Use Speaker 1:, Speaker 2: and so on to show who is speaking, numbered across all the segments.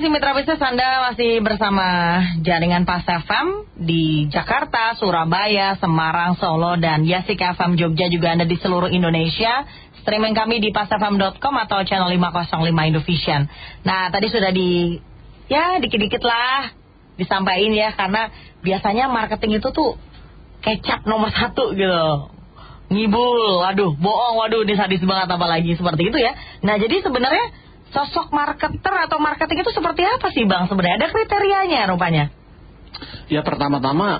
Speaker 1: kasih Mitra Bisnis, Anda masih bersama Jaringan Pas FM di Jakarta, Surabaya, Semarang, Solo, dan Yasik FM Jogja. Juga Anda di seluruh Indonesia. Streaming kami di pasfm.com atau channel 505 Indovision. Nah, tadi sudah dikit-dikit lah disampaikan ya, karena biasanya marketing itu tuh kecap nomor 1 gitu. Ngibul, waduh, bohong, waduh, ini sadis banget apalagi seperti itu ya. Nah, jadi sebenarnya sosok marketer atau marketing itu seperti apa sih Bang? Sebenarnya ada kriterianya rupanya.
Speaker 2: Ya pertama-tama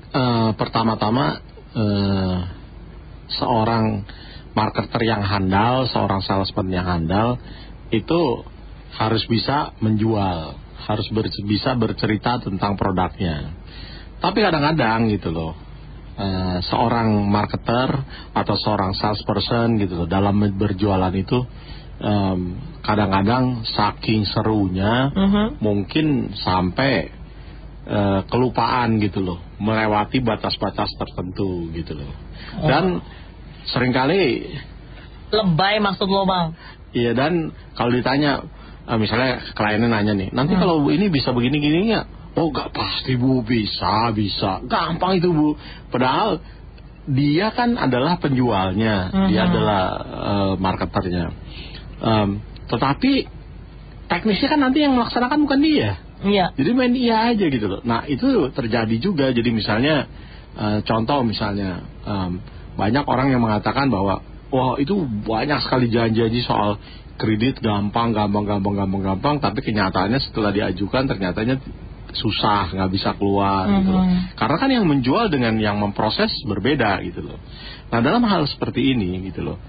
Speaker 2: seorang marketer yang handal, seorang salesman yang handal itu harus bisa menjual, harus bisa bercerita tentang produknya. Tapi kadang-kadang gitu loh, seorang marketer atau seorang salesperson gitu loh, dalam berjualan itu kadang-kadang saking serunya mungkin sampai kelupaan gitu loh, melewati batas-batas tertentu gitu loh. Dan seringkali
Speaker 1: lebay maksud lo Bang.
Speaker 2: Iya, dan kalau ditanya misalnya kliennya nanya nih, nanti kalau ini bisa begini-gini nggak? Oh nggak, pasti Bu, bisa, gampang itu Bu. Padahal dia kan adalah penjualnya, dia adalah marketernya. Tetapi teknisnya kan nanti yang melaksanakan bukan dia.
Speaker 1: Iya.
Speaker 2: Jadi main iya aja gitu loh. Nah itu terjadi juga. Jadi misalnya contoh misalnya banyak orang yang mengatakan bahwa wah itu banyak sekali janji-janji soal kredit gampang, tapi kenyataannya setelah diajukan ternyatanya susah, nggak bisa keluar gitu loh. Karena kan yang menjual dengan yang memproses berbeda gitu loh. Nah dalam hal seperti ini gitu loh,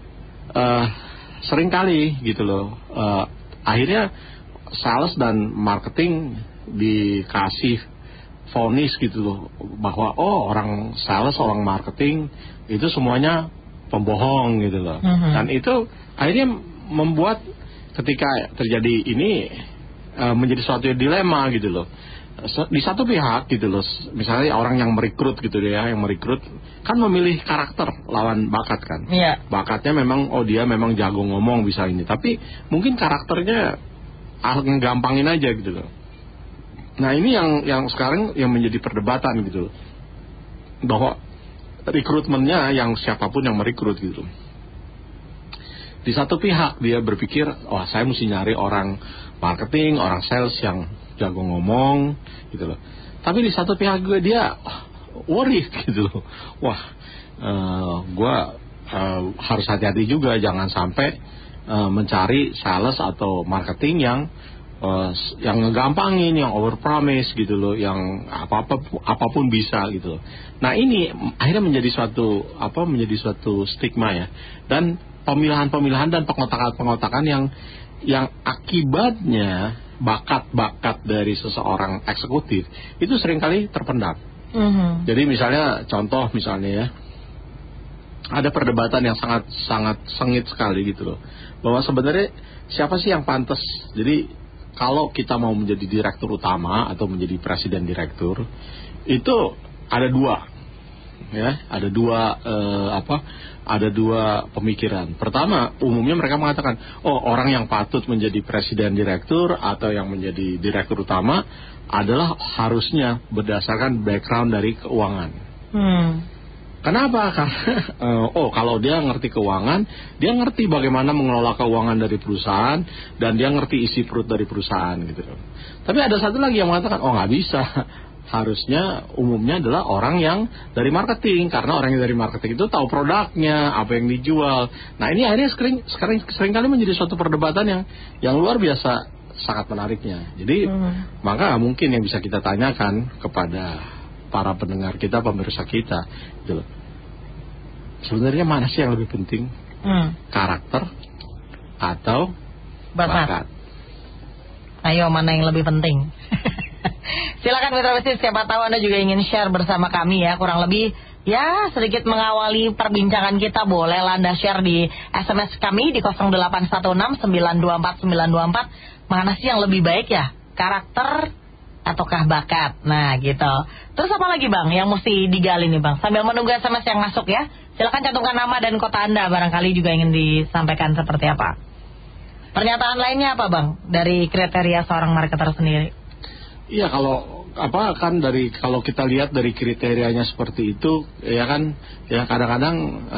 Speaker 2: seringkali gitu loh, akhirnya sales dan marketing dikasih vonis gitu loh, bahwa orang sales, orang marketing itu semuanya pembohong gitu loh. Dan itu akhirnya membuat ketika terjadi ini menjadi suatu dilema gitu loh. Di satu pihak gitu loh, misalnya orang yang merekrut gitu ya, yang merekrut kan memilih karakter lawan bakat kan.
Speaker 1: Iya.
Speaker 2: Bakatnya memang dia memang jago ngomong bisa ini, tapi mungkin karakternya gampangin aja gitu loh. Nah ini yang sekarang yang menjadi perdebatan gitu loh, bahwa rekrutmennya yang siapapun yang merekrut gitu. Di satu pihak dia berpikir, wah saya mesti nyari orang marketing, orang sales yang jago ngomong gitu loh. Tapi di satu pihak gue dia worried gitu loh. Wah, gue harus hati-hati juga, jangan sampai mencari sales atau marketing yang ngegampangin, yang over promise gitu loh, yang apapun bisa gitu loh. Nah ini akhirnya menjadi suatu stigma ya, dan pemilahan dan pengotakan yang akibatnya bakat dari seseorang eksekutif itu seringkali terpendam. Jadi misalnya contoh ya, ada perdebatan yang sangat sengit sekali gitu loh, bahwa sebenarnya siapa sih yang pantas. Jadi kalau kita mau menjadi direktur utama atau menjadi presiden direktur, itu ada dua pemikiran. Pertama, umumnya mereka mengatakan, orang yang patut menjadi presiden direktur atau yang menjadi direktur utama adalah harusnya berdasarkan background dari keuangan. Kenapa? Karena kalau dia ngerti keuangan, dia ngerti bagaimana mengelola keuangan dari perusahaan, dan dia ngerti isi perut dari perusahaan gitu. Tapi ada satu lagi yang mengatakan, nggak bisa. Harusnya umumnya adalah orang yang dari marketing, karena orang yang dari marketing itu tahu produknya, apa yang dijual. Nah ini akhirnya sering kali menjadi suatu perdebatan yang luar biasa sangat menariknya. Jadi maka mungkin yang bisa kita tanyakan kepada para pendengar kita, pemirsa kita gitu. Sebenarnya mana sih yang lebih penting? Karakter atau bakat?
Speaker 1: Ayo, mana yang lebih penting? Silakan Mitra Bisnis, siapa tahu Anda juga ingin share bersama kami ya, kurang lebih ya sedikit mengawali perbincangan kita. Bolehlah Anda share di SMS kami di 0816-924-924. Mana sih yang lebih baik ya, karakter ataukah bakat? Nah gitu. Terus apa lagi Bang yang mesti digali nih Bang, sambil menunggu SMS yang masuk ya? Silakan cantumkan nama dan kota Anda, barangkali juga ingin disampaikan seperti apa. Pernyataan lainnya apa Bang dari kriteria seorang marketer sendiri?
Speaker 2: Iya, kalau kalau kita lihat dari kriterianya seperti itu, ya kan, ya kadang-kadang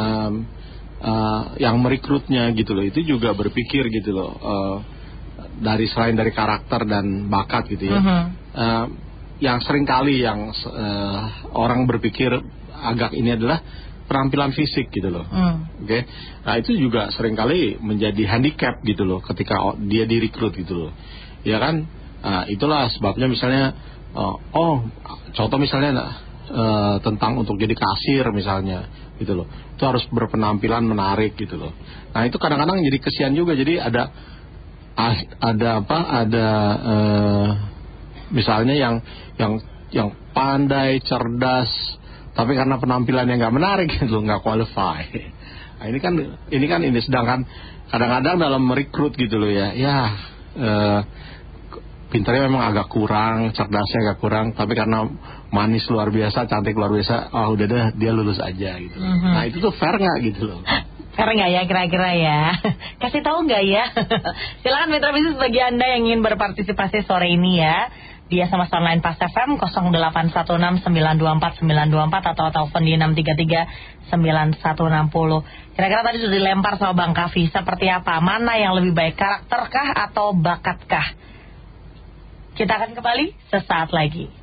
Speaker 2: yang merekrutnya gitu loh, itu juga berpikir gitu loh, selain dari karakter dan bakat gitu ya. Yang sering kali orang berpikir agak ini adalah penampilan fisik gitu loh. Oke. Nah, itu juga seringkali menjadi handicap gitu loh ketika dia direkrut gitu loh. Ya kan? Itulah sebabnya misalnya contoh misalnya tentang untuk jadi kasir misalnya gitu loh. Itu harus berpenampilan menarik gitu loh. Nah, itu kadang-kadang jadi kesian juga. Jadi ada misalnya yang pandai, cerdas, tapi karena penampilannya nggak menarik gitu, nggak qualify. Nah, ini kan sedangkan kadang-kadang dalam merekrut gitu loh ya, pintarnya memang agak kurang, cerdasnya agak kurang, tapi karena manis luar biasa, cantik luar biasa, udah deh dia lulus aja gitu. Nah, itu tuh fair nggak gitu loh?
Speaker 1: Fair nggak ya kira-kira ya? Kasih tahu nggak ya? Silakan mitra bisnis bagi Anda yang ingin berpartisipasi sore ini ya. Dia sama online Pas FM 0816924924 atau telepon di 6339160. Kira-kira tadi sudah dilempar sama Bang Kavi, seperti apa? Mana yang lebih baik, karakterkah atau bakatkah? Kita akan kembali sesaat lagi.